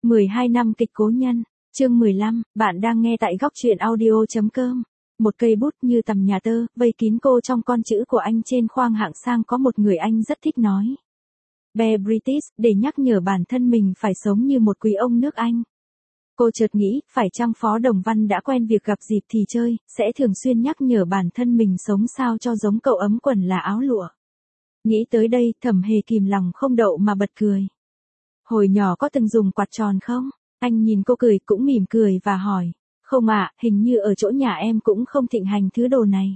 12 năm kịch cố nhân, chương 15, bạn đang nghe tại góc truyện audio.com. Một cây bút như tầm nhà tơ, vây kín cô trong con chữ của anh trên khoang hạng sang có một người anh rất thích nói. Bear British, để nhắc nhở bản thân mình phải sống như một quý ông nước Anh. Cô chợt nghĩ, phải chăng Phó Đồng Văn đã quen việc gặp dịp thì chơi, sẽ thường xuyên nhắc nhở bản thân mình sống sao cho giống cậu ấm quần là áo lụa. Nghĩ tới đây, Thẩm Hề kìm lòng không đậu mà bật cười. Hồi nhỏ có từng dùng quạt tròn không? Anh nhìn cô cười cũng mỉm cười và hỏi. Không ạ, hình như ở chỗ nhà em cũng không thịnh hành thứ đồ này.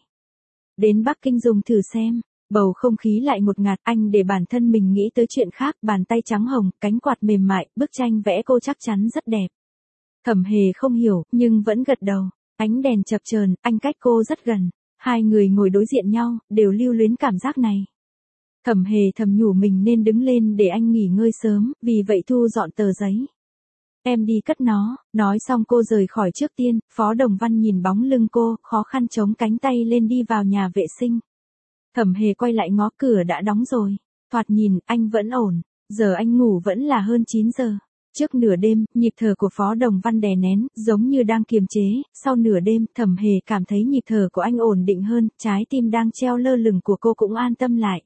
Đến Bắc Kinh dùng thử xem. Bầu không khí lại ngột ngạt, anh để bản thân mình nghĩ tới chuyện khác, bàn tay trắng hồng, cánh quạt mềm mại, bức tranh vẽ cô chắc chắn rất đẹp. Thẩm Hề không hiểu, nhưng vẫn gật đầu. Ánh đèn chập chờn, anh cách cô rất gần. Hai người ngồi đối diện nhau, đều lưu luyến cảm giác này. Thẩm Hề thầm nhủ mình nên đứng lên để anh nghỉ ngơi sớm, vì vậy thu dọn tờ giấy. Em đi cất nó, nói xong cô rời khỏi trước tiên, Phó Đồng Văn nhìn bóng lưng cô, khó khăn chống cánh tay lên đi vào nhà vệ sinh. Thẩm Hề quay lại ngó cửa đã đóng rồi, thoạt nhìn, anh vẫn ổn, giờ anh ngủ vẫn là hơn 9 giờ. Trước nửa đêm, nhịp thở của Phó Đồng Văn đè nén, giống như đang kiềm chế, sau nửa đêm, Thẩm Hề cảm thấy nhịp thở của anh ổn định hơn, trái tim đang treo lơ lửng của cô cũng an tâm lại.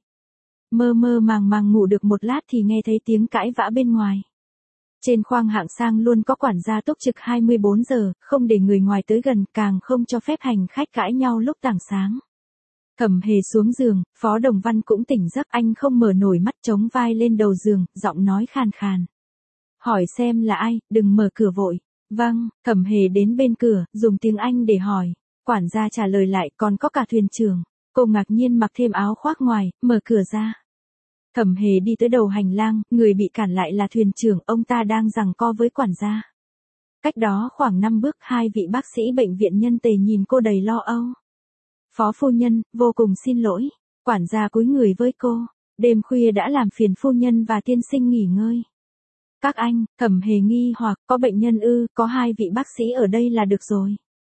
Mơ mơ màng màng ngủ được một lát thì nghe thấy tiếng cãi vã bên ngoài. Trên khoang hạng sang luôn có quản gia túc trực 24 giờ, không để người ngoài tới gần, càng không cho phép hành khách cãi nhau lúc tảng sáng. Thẩm Hề xuống giường, Phó Đồng Văn cũng tỉnh giấc, anh không mở nổi mắt, chống vai lên đầu giường, giọng nói khàn khàn. Hỏi xem là ai, đừng mở cửa vội. Vâng, Thẩm Hề đến bên cửa, dùng tiếng Anh để hỏi. Quản gia trả lời lại, còn có cả thuyền trưởng. Cô ngạc nhiên mặc thêm áo khoác ngoài, mở cửa ra. Thẩm Hề đi tới đầu hành lang, người bị cản lại là thuyền trưởng, ông ta đang giằng co với quản gia. Cách đó khoảng 5 bước, hai vị bác sĩ bệnh viện Nhân Tề nhìn cô đầy lo âu. Phó phu nhân, vô cùng xin lỗi. Quản gia cúi người với cô. Đêm khuya đã làm phiền phu nhân và tiên sinh nghỉ ngơi. Các anh, Thẩm Hề nghi hoặc, có bệnh nhân ư, có hai vị bác sĩ ở đây là được rồi.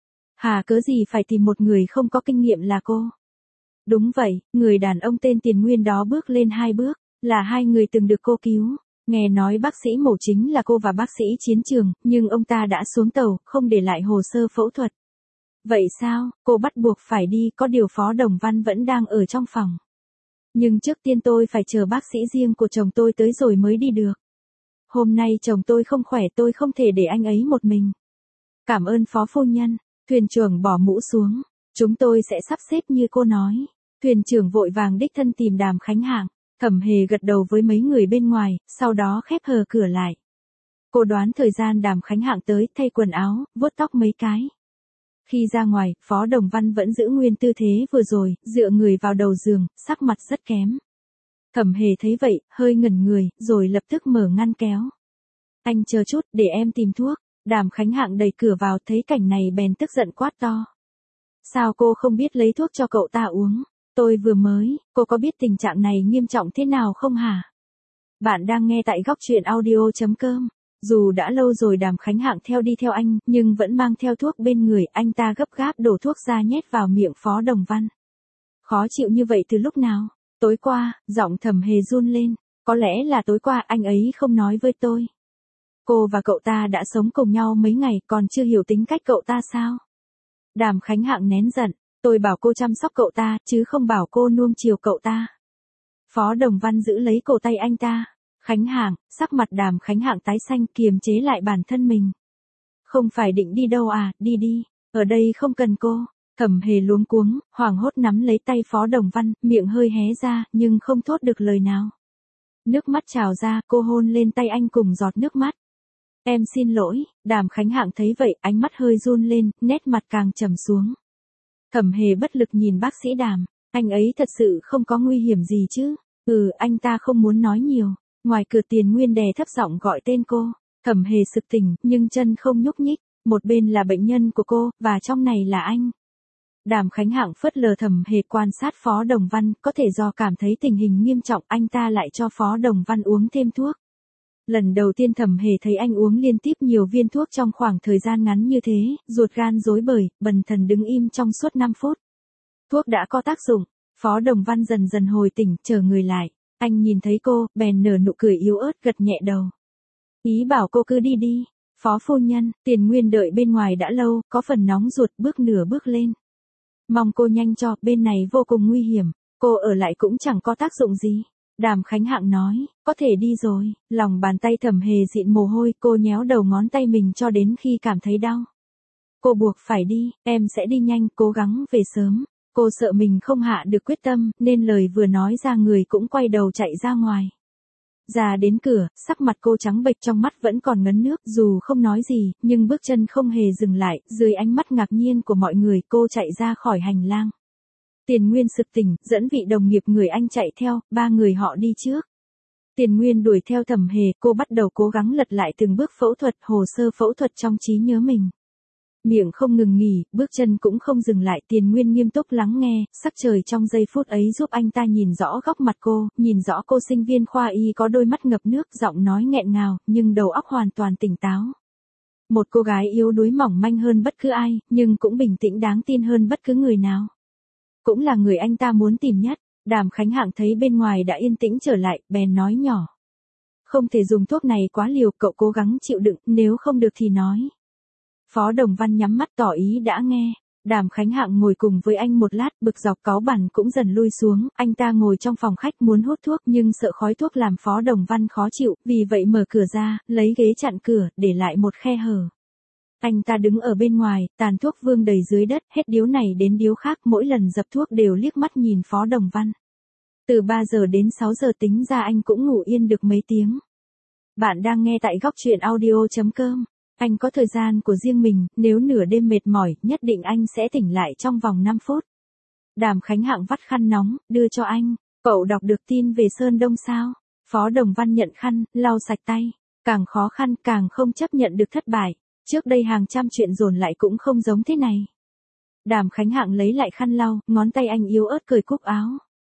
Hà cớ gì phải tìm một người không có kinh nghiệm là cô. Đúng vậy, người đàn ông tên Tiền Nguyên đó bước lên 2 bước, là hai người từng được cô cứu. Nghe nói bác sĩ mổ chính là cô và bác sĩ chiến trường, nhưng ông ta đã xuống tàu, không để lại hồ sơ phẫu thuật. Vậy sao, cô bắt buộc phải đi, có điều Phó Đồng Văn vẫn đang ở trong phòng. Nhưng trước tiên tôi phải chờ bác sĩ riêng của chồng tôi tới rồi mới đi được. Hôm nay chồng tôi không khỏe, tôi không thể để anh ấy một mình. Cảm ơn Phó phu nhân. Thuyền trưởng bỏ mũ xuống. Chúng tôi sẽ sắp xếp như cô nói. Thuyền trưởng vội vàng đích thân tìm Đàm Khánh Hạng. Thẩm Hề gật đầu với mấy người bên ngoài, sau đó khép hờ cửa lại. Cô đoán thời gian Đàm Khánh Hạng tới, thay quần áo, vuốt tóc mấy cái. Khi ra ngoài, Phó Đồng Văn vẫn giữ nguyên tư thế vừa rồi, dựa người vào đầu giường, sắc mặt rất kém. Thẩm Hề thấy vậy, hơi ngẩn người, rồi lập tức mở ngăn kéo. Anh chờ chút, để em tìm thuốc. Đàm Khánh Hạng đẩy cửa vào, thấy cảnh này bèn tức giận quát to. Sao cô không biết lấy thuốc cho cậu ta uống? Tôi vừa mới, cô có biết tình trạng này nghiêm trọng thế nào không hả? Bạn đang nghe tại góc truyện audio.com. Dù đã lâu rồi Đàm Khánh Hạng đi theo anh, nhưng vẫn mang theo thuốc bên người, anh ta gấp gáp đổ thuốc ra nhét vào miệng Phó Đồng Văn. Khó chịu như vậy từ lúc nào? Tối qua, giọng Thẩm Hề run lên. Có lẽ là tối qua anh ấy không nói với tôi. Cô và cậu ta đã sống cùng nhau mấy ngày, còn chưa hiểu tính cách cậu ta sao? Đàm Khánh Hạng nén giận. Tôi bảo cô chăm sóc cậu ta, chứ không bảo cô nuông chiều cậu ta. Phó Đồng Văn giữ lấy cổ tay anh ta. Khánh Hạng, sắc mặt Đàm Khánh Hạng tái xanh, kiềm chế lại bản thân mình. Không phải định đi đâu à, đi đi, ở đây không cần cô. Thẩm Hề luống cuống, hoảng hốt nắm lấy tay Phó Đồng Văn, miệng hơi hé ra, nhưng không thốt được lời nào. Nước mắt trào ra, cô hôn lên tay anh cùng giọt nước mắt. Em xin lỗi, Đàm Khánh Hạng thấy vậy, ánh mắt hơi run lên, nét mặt càng trầm xuống. Thẩm Hề bất lực nhìn bác sĩ Đàm, anh ấy thật sự không có nguy hiểm gì chứ? Anh ta không muốn nói nhiều. Ngoài cửa Tiền Nguyên đè thấp giọng gọi tên cô. Thẩm Hề sực tỉnh, nhưng chân không nhúc nhích. Một bên là bệnh nhân của cô, và trong này là anh. Đàm Khánh Hạng phớt lờ Thẩm Hề, quan sát Phó Đồng Văn, có thể do cảm thấy tình hình nghiêm trọng, anh ta lại cho Phó Đồng Văn uống thêm thuốc. Lần đầu tiên Thẩm Hề thấy anh uống liên tiếp nhiều viên thuốc trong khoảng thời gian ngắn như thế, ruột gan rối bời, bần thần đứng im trong suốt 5 phút. Thuốc đã có tác dụng, Phó Đồng Văn dần dần hồi tỉnh, trở người lại. Anh nhìn thấy cô, bèn nở nụ cười yếu ớt, gật nhẹ đầu. Ý bảo cô cứ đi đi. Phó phu nhân, Tiền Nguyên đợi bên ngoài đã lâu, có phần nóng ruột bước nửa bước lên. Mong cô nhanh cho, bên này vô cùng nguy hiểm, cô ở lại cũng chẳng có tác dụng gì. Đàm Khánh Hạng nói, có thể đi rồi, lòng bàn tay Thẩm Hề dịn mồ hôi, cô nhéo đầu ngón tay mình cho đến khi cảm thấy đau. Cô buộc phải đi, em sẽ đi nhanh, cố gắng về sớm. Cô sợ mình không hạ được quyết tâm, nên lời vừa nói ra người cũng quay đầu chạy ra ngoài. Ra đến cửa, sắc mặt cô trắng bệch, trong mắt vẫn còn ngấn nước, dù không nói gì, nhưng bước chân không hề dừng lại, dưới ánh mắt ngạc nhiên của mọi người, cô chạy ra khỏi hành lang. Tiền Nguyên sực tỉnh, dẫn vị đồng nghiệp người Anh chạy theo, ba người họ đi trước. Tiền Nguyên đuổi theo Thẩm Hề, cô bắt đầu cố gắng lật lại từng bước phẫu thuật, hồ sơ phẫu thuật trong trí nhớ mình. Miệng không ngừng nghỉ, bước chân cũng không dừng lại, Tiền Nguyên nghiêm túc lắng nghe, sắc trời trong giây phút ấy giúp anh ta nhìn rõ góc mặt cô, nhìn rõ cô sinh viên khoa y có đôi mắt ngập nước, giọng nói nghẹn ngào, nhưng đầu óc hoàn toàn tỉnh táo. Một cô gái yếu đuối mỏng manh hơn bất cứ ai, nhưng cũng bình tĩnh đáng tin hơn bất cứ người nào. Cũng là người anh ta muốn tìm nhất. Đàm Khánh Hạng thấy bên ngoài đã yên tĩnh trở lại, bèn nói nhỏ. Không thể dùng thuốc này quá liều, cậu cố gắng chịu đựng, nếu không được thì nói. Phó Đồng Văn nhắm mắt tỏ ý đã nghe. Đàm Khánh Hạng ngồi cùng với anh một lát, bực dọc cáu bẳn cũng dần lui xuống, anh ta ngồi trong phòng khách muốn hút thuốc nhưng sợ khói thuốc làm Phó Đồng Văn khó chịu, vì vậy mở cửa ra, lấy ghế chặn cửa, để lại một khe hở. Anh ta đứng ở bên ngoài, tàn thuốc vương đầy dưới đất, hết điếu này đến điếu khác, mỗi lần dập thuốc đều liếc mắt nhìn Phó Đồng Văn. Từ 3 giờ đến 6 giờ tính ra anh cũng ngủ yên được mấy tiếng. Bạn đang nghe tại góc truyện audio.com. Anh có thời gian của riêng mình, nếu nửa đêm mệt mỏi, nhất định anh sẽ tỉnh lại trong vòng 5 phút. Đàm Khánh Hạng vắt khăn nóng, đưa cho anh. Cậu đọc được tin về Sơn Đông sao? Phó Đồng Văn nhận khăn, lau sạch tay. Càng khó khăn, càng không chấp nhận được thất bại. Trước đây hàng trăm chuyện dồn lại cũng không giống thế này. Đàm Khánh Hạng lấy lại khăn lau, ngón tay anh yếu ớt cởi cúc áo.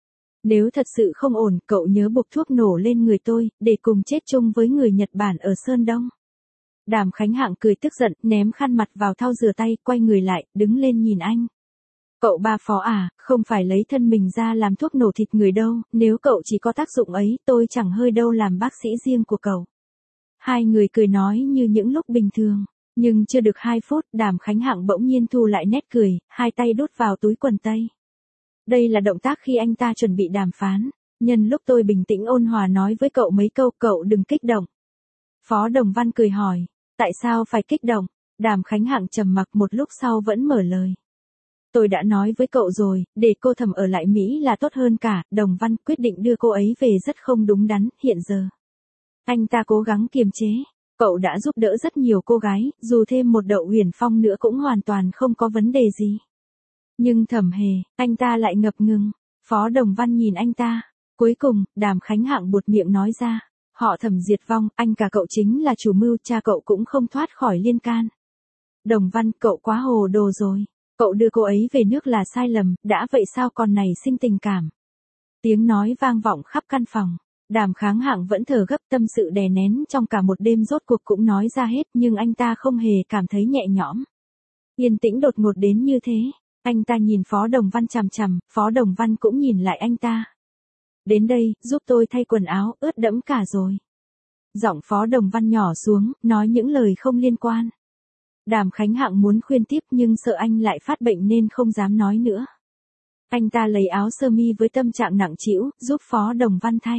Nếu thật sự không ổn, cậu nhớ buộc thuốc nổ lên người tôi, để cùng chết chung với người Nhật Bản ở Sơn Đông. Đàm Khánh Hạng cười tức giận, ném khăn mặt vào thau rửa tay, quay người lại, đứng lên nhìn anh. Cậu ba Phó à, không phải lấy thân mình ra làm thuốc nổ thịt người đâu, nếu cậu chỉ có tác dụng ấy, tôi chẳng hơi đâu làm bác sĩ riêng của cậu. Hai người cười nói như những lúc bình thường. Nhưng chưa được 2 phút, Đàm Khánh Hạng bỗng nhiên thu lại nét cười, hai tay đút vào túi quần tây. Đây là động tác khi anh ta chuẩn bị đàm phán. Nhân lúc tôi bình tĩnh ôn hòa nói với cậu mấy câu, cậu đừng kích động. Phó Đồng Văn cười hỏi, tại sao phải kích động? Đàm Khánh Hạng trầm mặc một lúc sau vẫn mở lời. Tôi đã nói với cậu rồi, để cô Thẩm ở lại Mỹ là tốt hơn cả, Đồng Văn quyết định đưa cô ấy về rất không đúng đắn, hiện giờ. Anh ta cố gắng kiềm chế. Cậu đã giúp đỡ rất nhiều cô gái, dù thêm một Đậu Huyền Phong nữa cũng hoàn toàn không có vấn đề gì. Nhưng Thẩm Hề, anh ta lại ngập ngừng. Phó Đồng Văn nhìn anh ta. Cuối cùng, Đàm Khánh Hạng buột miệng nói ra. Họ Thẩm diệt vong, anh cả cậu chính là chủ mưu, cha cậu cũng không thoát khỏi liên can. Đồng Văn, cậu quá hồ đồ rồi. Cậu đưa cô ấy về nước là sai lầm, đã vậy sao còn nảy sinh tình cảm. Tiếng nói vang vọng khắp căn phòng. Đàm Khánh Hạng vẫn thở gấp, tâm sự đè nén trong cả một đêm rốt cuộc cũng nói ra hết, nhưng anh ta không hề cảm thấy nhẹ nhõm. Yên tĩnh đột ngột đến như thế. Anh ta nhìn Phó Đồng Văn chằm chằm, Phó Đồng Văn cũng nhìn lại anh ta. Đến đây, giúp tôi thay quần áo, ướt đẫm cả rồi. Giọng Phó Đồng Văn nhỏ xuống, nói những lời không liên quan. Đàm Khánh Hạng muốn khuyên tiếp nhưng sợ anh lại phát bệnh nên không dám nói nữa. Anh ta lấy áo sơ mi với tâm trạng nặng trĩu, giúp Phó Đồng Văn thay.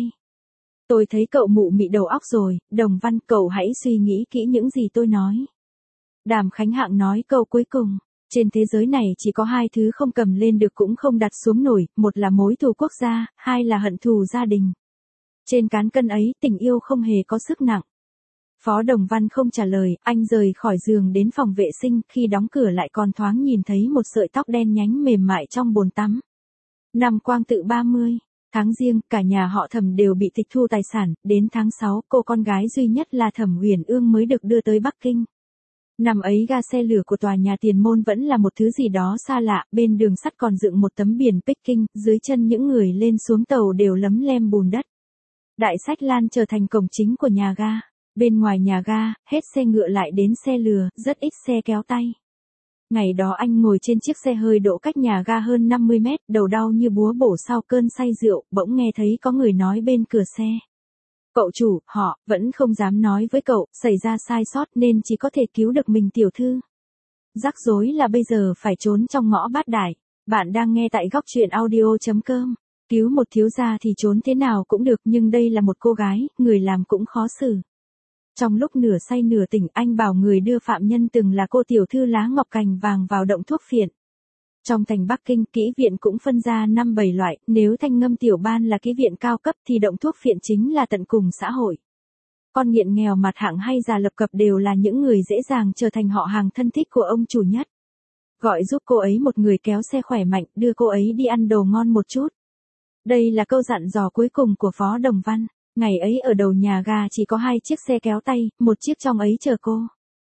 Tôi thấy cậu mụ mị đầu óc rồi, Đồng Văn, cậu hãy suy nghĩ kỹ những gì tôi nói. Đàm Khánh Hạng nói câu cuối cùng. Trên thế giới này chỉ có 2 thứ không cầm lên được cũng không đặt xuống nổi, một là mối thù quốc gia, 2 là hận thù gia đình. Trên cán cân ấy, tình yêu không hề có sức nặng. Phó Đồng Văn không trả lời, anh rời khỏi giường đến phòng vệ sinh, khi đóng cửa lại còn thoáng nhìn thấy một sợi tóc đen nhánh mềm mại trong bồn tắm. Năm Quang Tự 30. Tháng Giêng, cả nhà họ Thẩm đều bị tịch thu tài sản, đến tháng 6, cô con gái duy nhất là Thẩm Uyển Ương mới được đưa tới Bắc Kinh. Năm ấy ga xe lửa của tòa nhà Tiền Môn vẫn là một thứ gì đó xa lạ, bên đường sắt còn dựng một tấm biển Peking, dưới chân những người lên xuống tàu đều lấm lem bùn đất. Đại Sách Lan trở thành cổng chính của nhà ga. Bên ngoài nhà ga, hết xe ngựa lại đến xe lừa, rất ít xe kéo tay. Ngày đó anh ngồi trên chiếc xe hơi đỗ cách nhà ga hơn 50 mét, đầu đau như búa bổ sau cơn say rượu, bỗng nghe thấy có người nói bên cửa xe. Cậu chủ, họ, vẫn không dám nói với cậu, xảy ra sai sót nên chỉ có thể cứu được mình tiểu thư. Rắc rối là bây giờ phải trốn trong ngõ Bát Đài. Bạn đang nghe tại góc truyện audio.com. Cứu một thiếu gia thì trốn thế nào cũng được nhưng đây là một cô gái, người làm cũng khó xử. Trong lúc nửa say nửa tỉnh anh bảo người đưa phạm nhân từng là cô tiểu thư lá ngọc cành vàng vào động thuốc phiện. Trong thành Bắc Kinh, kỹ viện cũng phân ra 5-7 loại, nếu thanh ngâm tiểu ban là kỹ viện cao cấp thì động thuốc phiện chính là tận cùng xã hội. Con nghiện nghèo mặt hạng hay già lập cập đều là những người dễ dàng trở thành họ hàng thân thích của ông chủ nhất. Gọi giúp cô ấy một người kéo xe khỏe mạnh, đưa cô ấy đi ăn đồ ngon một chút. Đây là câu dặn dò cuối cùng của Phó Đồng Văn. Ngày ấy ở đầu nhà ga chỉ có 2 chiếc xe kéo tay, một chiếc trong ấy chờ cô.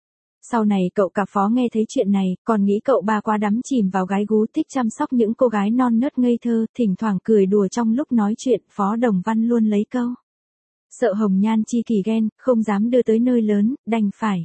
Sau này cậu cả Phó nghe thấy chuyện này, còn nghĩ cậu ba quá đắm chìm vào gái gú thích chăm sóc những cô gái non nớt ngây thơ, thỉnh thoảng cười đùa trong lúc nói chuyện, Phó Đồng Văn luôn lấy câu. Sợ hồng nhan chi kỷ ghen, không dám đưa tới nơi lớn, đành phải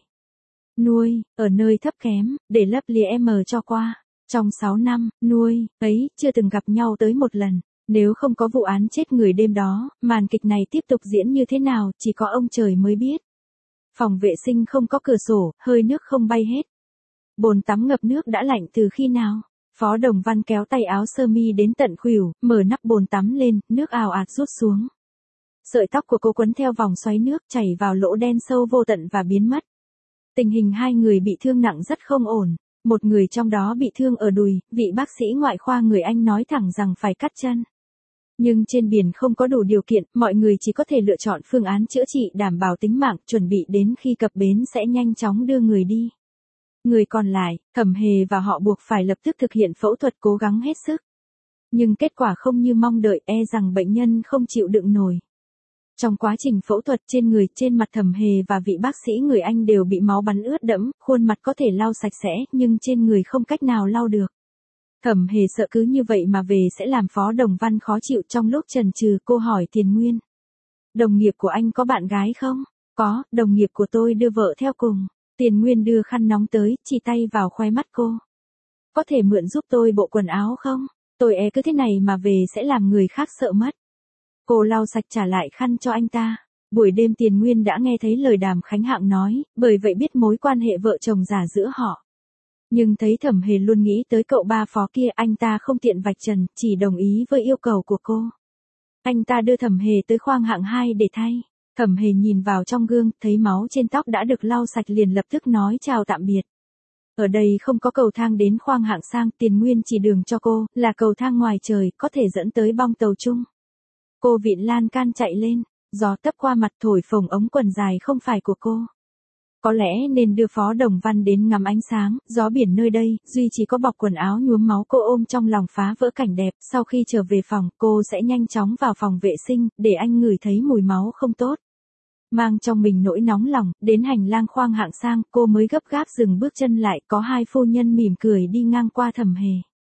nuôi, ở nơi thấp kém, để lấp lìa em cho qua. Trong 6 năm, nuôi, ấy, chưa từng gặp nhau tới một lần. Nếu không có vụ án chết người đêm đó, màn kịch này tiếp tục diễn như thế nào, chỉ có ông trời mới biết. Phòng vệ sinh không có cửa sổ, hơi nước không bay hết. Bồn tắm ngập nước đã lạnh từ khi nào? Phó Đồng Văn kéo tay áo sơ mi đến tận khuỷu, mở nắp bồn tắm lên, nước ào ạt rút xuống. Sợi tóc của cô quấn theo vòng xoáy nước chảy vào lỗ đen sâu vô tận và biến mất. Tình hình 2 người bị thương nặng rất không ổn. Một người trong đó bị thương ở đùi, vị bác sĩ ngoại khoa người Anh nói thẳng rằng phải cắt chân. Nhưng trên biển không có đủ điều kiện, mọi người chỉ có thể lựa chọn phương án chữa trị đảm bảo tính mạng, chuẩn bị đến khi cập bến sẽ nhanh chóng đưa người đi. Người còn lại, Thẩm Hề và họ buộc phải lập tức thực hiện phẫu thuật cố gắng hết sức. Nhưng kết quả không như mong đợi, rằng bệnh nhân không chịu đựng nổi. Trong quá trình phẫu thuật trên người, trên mặt Thẩm Hề và vị bác sĩ người Anh đều bị máu bắn ướt đẫm, khuôn mặt có thể lau sạch sẽ nhưng trên người không cách nào lau được. Thẩm Hề sợ cứ như vậy mà về sẽ làm Phó Đồng Văn khó chịu. Trong lúc chần chừ cô hỏi Tiền Nguyên. Đồng nghiệp của anh có bạn gái không? Có, đồng nghiệp của tôi đưa vợ theo cùng. Tiền Nguyên đưa khăn nóng tới, chỉ tay vào khóe mắt cô. Có thể mượn giúp tôi bộ quần áo không? Tôi cứ thế này mà về sẽ làm người khác sợ mất. Cô lau sạch trả lại khăn cho anh ta. Buổi đêm Tiền Nguyên đã nghe thấy lời Đàm Khánh Hạng nói, bởi vậy biết mối quan hệ vợ chồng già giữa họ. Nhưng thấy Thẩm Hề luôn nghĩ tới cậu ba Phó kia, anh ta không tiện vạch trần, chỉ đồng ý với yêu cầu của cô. Anh ta đưa Thẩm Hề tới khoang hạng 2 để thay. Thẩm Hề nhìn vào trong gương, thấy máu trên tóc đã được lau sạch liền lập tức nói chào tạm biệt. Ở đây không có cầu thang đến khoang hạng sang, Tiền Nguyên chỉ đường cho cô, là cầu thang ngoài trời, có thể dẫn tới bong tàu chung. Cô vịn lan can chạy lên, gió tấp qua mặt thổi phồng ống quần dài không phải của cô. Có lẽ nên đưa Phó Đồng Văn đến ngắm ánh sáng, gió biển nơi đây, duy chỉ có bọc quần áo nhuốm máu cô ôm trong lòng phá vỡ cảnh đẹp. Sau khi trở về phòng, cô sẽ nhanh chóng vào phòng vệ sinh, để anh ngửi thấy mùi máu không tốt. Mang trong mình nỗi nóng lòng, đến hành lang khoang hạng sang, cô mới gấp gáp dừng bước chân lại, có 2 phu nhân mỉm cười đi ngang qua Thẩm Hề.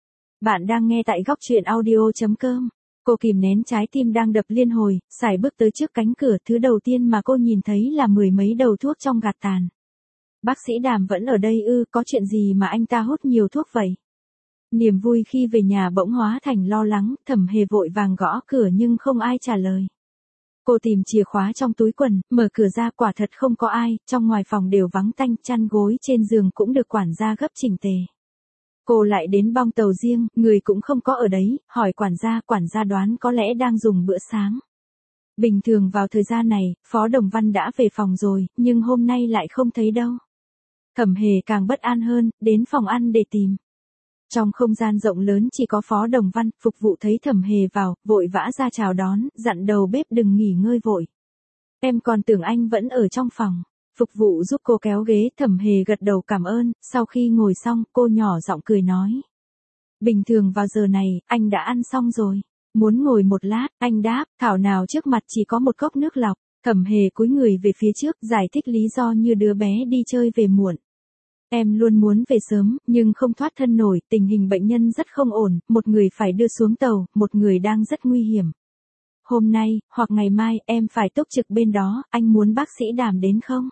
Bạn đang nghe tại góc truyện audio.com. Cô kìm nén trái tim đang đập liên hồi, sải bước tới trước cánh cửa, thứ đầu tiên mà cô nhìn thấy là 10 mấy đầu thuốc trong gạt tàn. Bác sĩ Đàm vẫn ở đây ư, có chuyện gì mà anh ta hút nhiều thuốc vậy? Niềm vui khi về nhà bỗng hóa thành lo lắng, Thẩm Hề vội vàng gõ cửa nhưng không ai trả lời. Cô tìm chìa khóa trong túi quần, mở cửa ra, quả thật không có ai, trong ngoài phòng đều vắng tanh, chăn gối trên giường cũng được quản gia gấp chỉnh tề. Cô lại đến bong tàu riêng, người cũng không có ở đấy, hỏi quản gia đoán có lẽ đang dùng bữa sáng. Bình thường vào thời gian này, Phó Đồng Văn đã về phòng rồi, nhưng hôm nay lại không thấy đâu. Thẩm Hề càng bất an hơn, đến phòng ăn để tìm. Trong không gian rộng lớn chỉ có Phó Đồng Văn, phục vụ thấy Thẩm Hề vào, vội vã ra chào đón, dặn đầu bếp đừng nghỉ ngơi vội. Em còn tưởng anh vẫn ở trong phòng. Phục vụ giúp cô kéo ghế, Thẩm Hề gật đầu cảm ơn, sau khi ngồi xong, cô nhỏ giọng cười nói. Bình thường vào giờ này, anh đã ăn xong rồi. Muốn ngồi một lát, anh đáp, thảo nào trước mặt chỉ có một cốc nước lọc. Thẩm Hề cúi người về phía trước, giải thích lý do như đứa bé đi chơi về muộn. Em luôn muốn về sớm, nhưng không thoát thân nổi, tình hình bệnh nhân rất không ổn, một người phải đưa xuống tàu, một người đang rất nguy hiểm. Hôm nay, hoặc ngày mai, em phải túc trực bên đó, anh muốn bác sĩ Đàm đến không?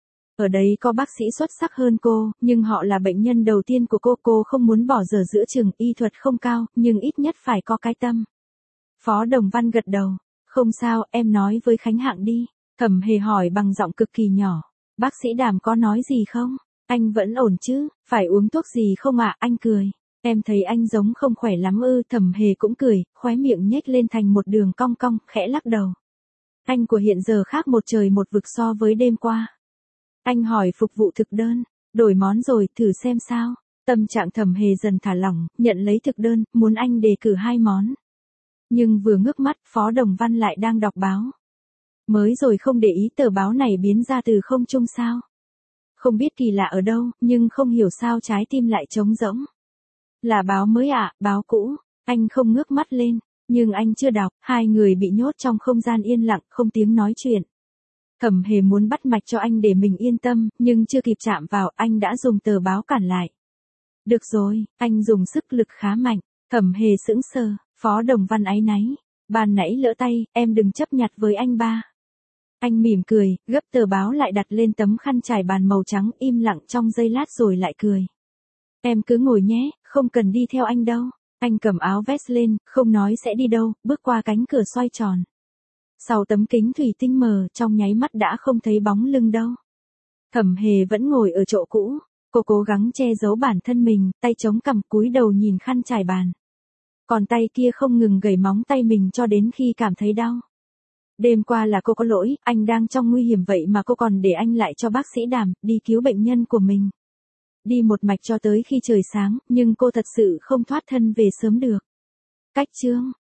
Ở đây có bác sĩ xuất sắc hơn cô, nhưng họ là bệnh nhân đầu tiên của cô không muốn bỏ dở giữa chừng, y thuật không cao, nhưng ít nhất phải có cái tâm. Phó Đồng Văn gật đầu. Không sao, em nói với Khánh Hạng đi. Thẩm Hề hỏi bằng giọng cực kỳ nhỏ. Bác sĩ Đàm có nói gì không? Anh vẫn ổn chứ, phải uống thuốc gì không ạ? Anh cười. Em thấy anh giống không khỏe lắm ư? Thẩm Hề cũng cười, khóe miệng nhếch lên thành một đường cong cong, khẽ lắc đầu. Anh của hiện giờ khác một trời một vực so với đêm qua. Anh hỏi phục vụ thực đơn, đổi món rồi, thử xem sao. Tâm trạng Thẩm Hề dần thả lỏng, nhận lấy thực đơn, muốn anh đề cử 2 món. Nhưng vừa ngước mắt, Phó Đồng Văn lại đang đọc báo. Mới rồi không để ý tờ báo này biến ra từ không trung sao. Không biết kỳ lạ ở đâu, nhưng không hiểu sao trái tim lại trống rỗng. Là báo mới ạ, báo cũ. Anh không ngước mắt lên, nhưng anh chưa đọc. Hai người bị nhốt trong không gian yên lặng, không tiếng nói chuyện. Thẩm Hề muốn bắt mạch cho anh để mình yên tâm, nhưng chưa kịp chạm vào, anh đã dùng tờ báo cản lại. Được rồi, anh dùng sức lực khá mạnh. Thẩm Hề sững sờ, Phó Đồng Văn áy náy. Ban nãy lỡ tay, em đừng chấp nhặt với anh ba. Anh mỉm cười, gấp tờ báo lại đặt lên tấm khăn trải bàn màu trắng, im lặng trong giây lát rồi lại cười. Em cứ ngồi nhé, không cần đi theo anh đâu. Anh cầm áo vest lên, không nói sẽ đi đâu, bước qua cánh cửa xoay tròn. Sau tấm kính thủy tinh mờ, trong nháy mắt đã không thấy bóng lưng đâu. Thẩm Hề vẫn ngồi ở chỗ cũ, cô cố gắng che giấu bản thân mình, tay chống cằm cúi đầu nhìn khăn trải bàn. Còn tay kia không ngừng gẩy móng tay mình cho đến khi cảm thấy đau. Đêm qua là cô có lỗi, anh đang trong nguy hiểm vậy mà cô còn để anh lại cho bác sĩ Đàm, đi cứu bệnh nhân của mình. Đi một mạch cho tới khi trời sáng, nhưng cô thật sự không thoát thân về sớm được. Cách chương